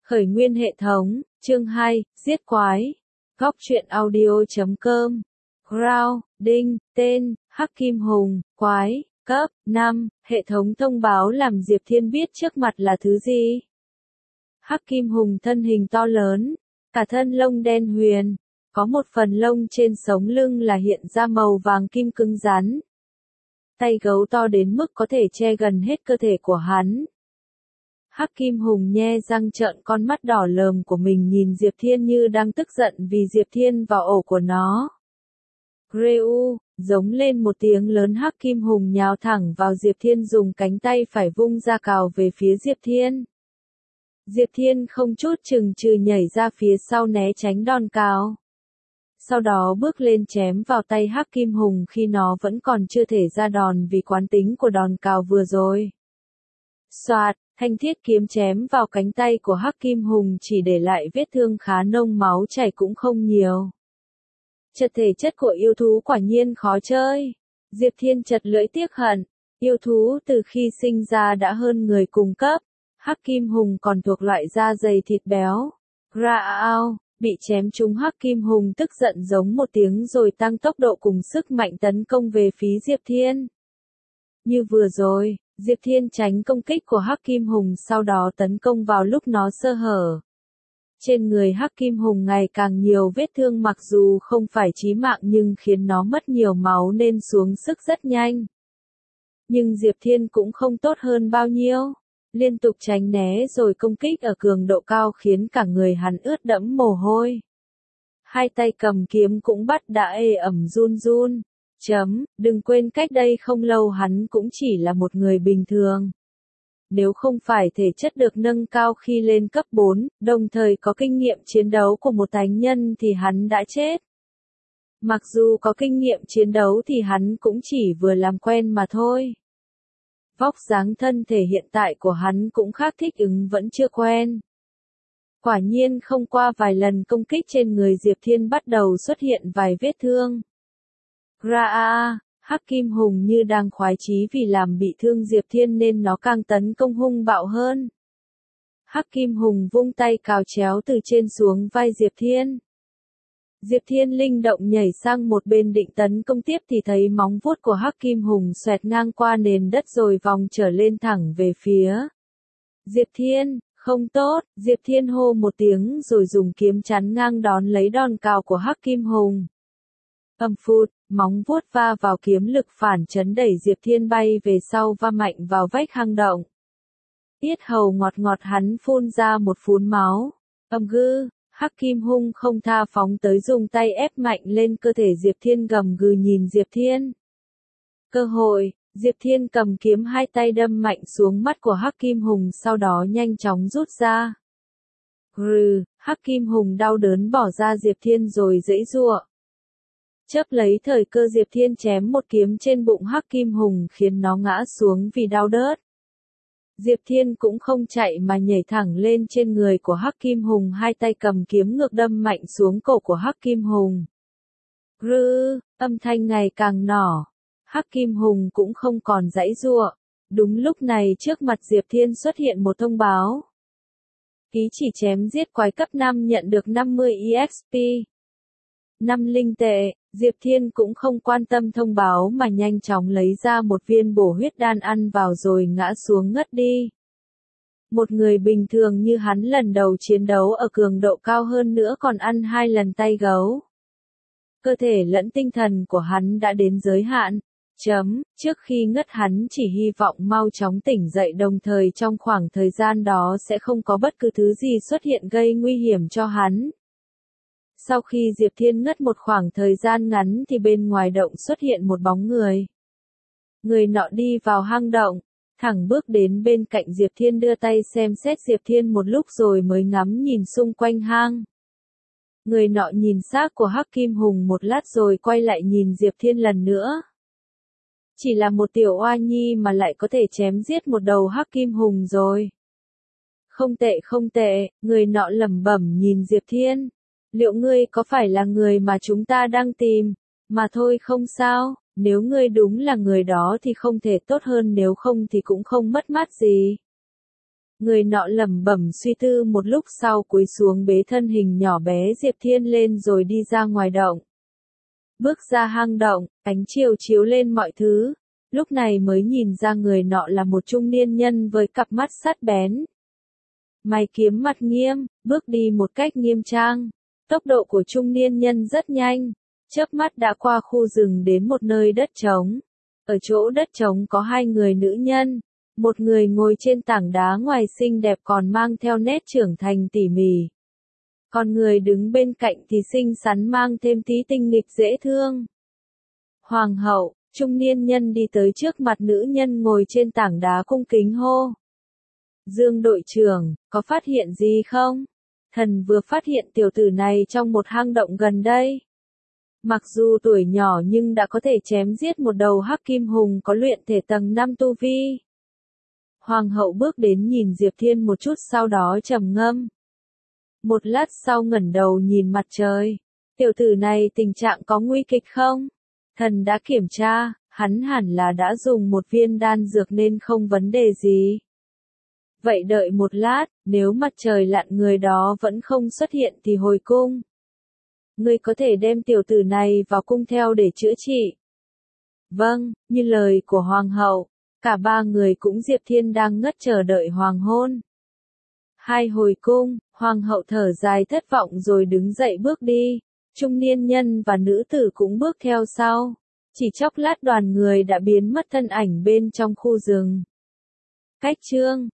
Khởi nguyên hệ thống, chương 2, giết quái. Góc truyện audio.com. Ground, đinh, tên, Hắc Kim Hùng, quái, cấp 5, hệ thống thông báo làm Diệp Thiên biết trước mặt là thứ gì. Hắc Kim Hùng thân hình to lớn, cả thân lông đen huyền, có một phần lông trên sống lưng là hiện ra màu vàng kim cứng rắn. Tay gấu to đến mức có thể che gần hết cơ thể của hắn. Hắc Kim Hùng nhe răng trợn con mắt đỏ lờm của mình nhìn Diệp Thiên như đang tức giận vì Diệp Thiên vào ổ của nó. Reu, giống lên một tiếng lớn, Hắc Kim Hùng nhào thẳng vào Diệp Thiên, dùng cánh tay phải vung ra cào về phía Diệp Thiên. Diệp Thiên không chút chừng chừ nhảy ra phía sau né tránh đòn cào. Sau đó bước lên chém vào tay Hắc Kim Hùng khi nó vẫn còn chưa thể ra đòn vì quán tính của đòn cào vừa rồi. Soạt, thanh thiết kiếm chém vào cánh tay của Hắc Kim Hùng chỉ để lại vết thương khá nông, máu chảy cũng không nhiều. Thể chất của yêu thú quả nhiên khó chơi. Diệp Thiên chật lưỡi tiếc hận. Yêu thú từ khi sinh ra đã hơn người cùng cấp. Hắc Kim Hùng còn thuộc loại da dày thịt béo. Rao, bị chém trúng, Hắc Kim Hùng tức giận giống một tiếng rồi tăng tốc độ cùng sức mạnh tấn công về phía Diệp Thiên. Như vừa rồi, Diệp Thiên tránh công kích của Hắc Kim Hùng, sau đó tấn công vào lúc nó sơ hở. Trên người Hắc Kim Hùng ngày càng nhiều vết thương, mặc dù không phải chí mạng nhưng khiến nó mất nhiều máu nên xuống sức rất nhanh. Nhưng Diệp Thiên cũng không tốt hơn bao nhiêu. Liên tục tránh né rồi công kích ở cường độ cao khiến cả người hắn ướt đẫm mồ hôi. Hai tay cầm kiếm cũng bắt đã ê ẩm run run. Đừng quên cách đây không lâu hắn cũng chỉ là một người bình thường. Nếu không phải thể chất được nâng cao khi lên cấp 4, đồng thời có kinh nghiệm chiến đấu của một thánh nhân thì hắn đã chết. Mặc dù có kinh nghiệm chiến đấu thì hắn cũng chỉ vừa làm quen mà thôi. Vóc dáng thân thể hiện tại của hắn cũng khác, thích ứng vẫn chưa quen. Quả nhiên không qua vài lần công kích trên người Diệp Thiên bắt đầu xuất hiện vài vết thương. Hắc Kim Hùng như đang khoái chí vì làm bị thương Diệp Thiên nên nó càng tấn công hung bạo hơn. Hắc Kim Hùng vung tay cào chéo từ trên xuống vai Diệp Thiên. Diệp Thiên linh động nhảy sang một bên định tấn công tiếp thì thấy móng vuốt của Hắc Kim Hùng xoẹt ngang qua nền đất rồi vòng trở lên thẳng về phía Diệp Thiên. Không tốt, Diệp Thiên hô một tiếng rồi dùng kiếm chắn ngang đón lấy đòn cào của Hắc Kim Hùng. Phụt, móng vuốt va vào kiếm, lực phản chấn đẩy Diệp Thiên bay về sau, va mạnh vào vách hang động. Yết hầu ngọt ngọt, hắn phun ra một phún máu. Hắc Kim Hùng không tha phóng tới, dùng tay ép mạnh lên cơ thể Diệp Thiên, gầm gừ nhìn Diệp Thiên. Cơ hội, Diệp Thiên cầm kiếm, hai tay đâm mạnh xuống mắt của Hắc Kim Hùng, sau đó nhanh chóng rút ra. Hắc Kim Hùng đau đớn bỏ ra Diệp Thiên rồi giãy giụa. Chớp lấy thời cơ, Diệp Thiên chém một kiếm trên bụng Hắc Kim Hùng khiến nó ngã xuống vì đau đớt. Diệp Thiên cũng không chạy mà nhảy thẳng lên trên người của Hắc Kim Hùng, hai tay cầm kiếm ngược đâm mạnh xuống cổ của Hắc Kim Hùng. Âm thanh ngày càng nhỏ. Hắc Kim Hùng cũng không còn giãy giụa. Đúng lúc này trước mặt Diệp Thiên xuất hiện một thông báo. Ký chỉ chém giết quái cấp 5 nhận được 50 EXP. 5 linh tệ. Diệp Thiên cũng không quan tâm thông báo mà nhanh chóng lấy ra một viên bổ huyết đan ăn vào rồi ngã xuống ngất đi. Một người bình thường như hắn lần đầu chiến đấu ở cường độ cao hơn nữa còn ăn 2 lần tay gấu. Cơ thể lẫn tinh thần của hắn đã đến giới hạn. Trước khi ngất hắn chỉ hy vọng mau chóng tỉnh dậy, đồng thời trong khoảng thời gian đó sẽ không có bất cứ thứ gì xuất hiện gây nguy hiểm cho hắn. Sau khi Diệp Thiên ngất một khoảng thời gian ngắn thì bên ngoài động xuất hiện một bóng người. Người nọ đi vào hang động, thẳng bước đến bên cạnh Diệp Thiên, đưa tay xem xét Diệp Thiên một lúc rồi mới ngắm nhìn xung quanh hang. Người nọ nhìn xác của Hắc Kim Hùng một lát rồi quay lại nhìn Diệp Thiên lần nữa. Chỉ là một tiểu oa nhi mà lại có thể chém giết một đầu Hắc Kim Hùng rồi. Không tệ, người nọ lẩm bẩm nhìn Diệp Thiên. Liệu ngươi có phải là người mà chúng ta đang tìm? Mà thôi không sao, nếu ngươi đúng là người đó thì không thể tốt hơn, nếu không thì cũng không mất mát gì. Người nọ lẩm bẩm suy tư một lúc sau cúi xuống bế thân hình nhỏ bé Diệp Thiên lên rồi đi ra ngoài động. Bước ra hang động, ánh chiều chiếu lên mọi thứ, lúc này mới nhìn ra người nọ là một trung niên nhân với cặp mắt sắc bén. Mày kiếm mặt nghiêm, bước đi một cách nghiêm trang. Tốc độ của trung niên nhân rất nhanh, chớp mắt đã qua khu rừng đến một nơi đất trống. Ở chỗ đất trống có hai người nữ nhân, một người ngồi trên tảng đá ngoài xinh đẹp còn mang theo nét trưởng thành tỉ mỉ. Còn người đứng bên cạnh thì xinh xắn mang thêm tí tinh nghịch dễ thương. Hoàng hậu, trung niên nhân đi tới trước mặt nữ nhân ngồi trên tảng đá cung kính hô. Dương đội trưởng, có phát hiện gì không? Thần vừa phát hiện tiểu tử này trong một hang động gần đây. Mặc dù tuổi nhỏ nhưng đã có thể chém giết một đầu hắc kim hùng có luyện thể tầng 5 tu vi. Hoàng hậu bước đến nhìn Diệp Thiên một chút sau đó trầm ngâm. Một lát sau ngẩng đầu nhìn mặt trời. Tiểu tử này tình trạng có nguy kịch không? Thần đã kiểm tra, hắn hẳn là đã dùng một viên đan dược nên không vấn đề gì. Vậy đợi một lát, nếu mặt trời lặn người đó vẫn không xuất hiện thì hồi cung. Ngươi có thể đem tiểu tử này vào cung theo để chữa trị. Vâng, như lời của hoàng hậu, cả ba người cũng Diệp Thiên đang ngất chờ đợi hoàng hôn. Hai hồi cung, hoàng hậu thở dài thất vọng rồi đứng dậy bước đi, trung niên nhân và nữ tử cũng bước theo sau. Chỉ chốc lát đoàn người đã biến mất thân ảnh bên trong khu rừng. Cách chương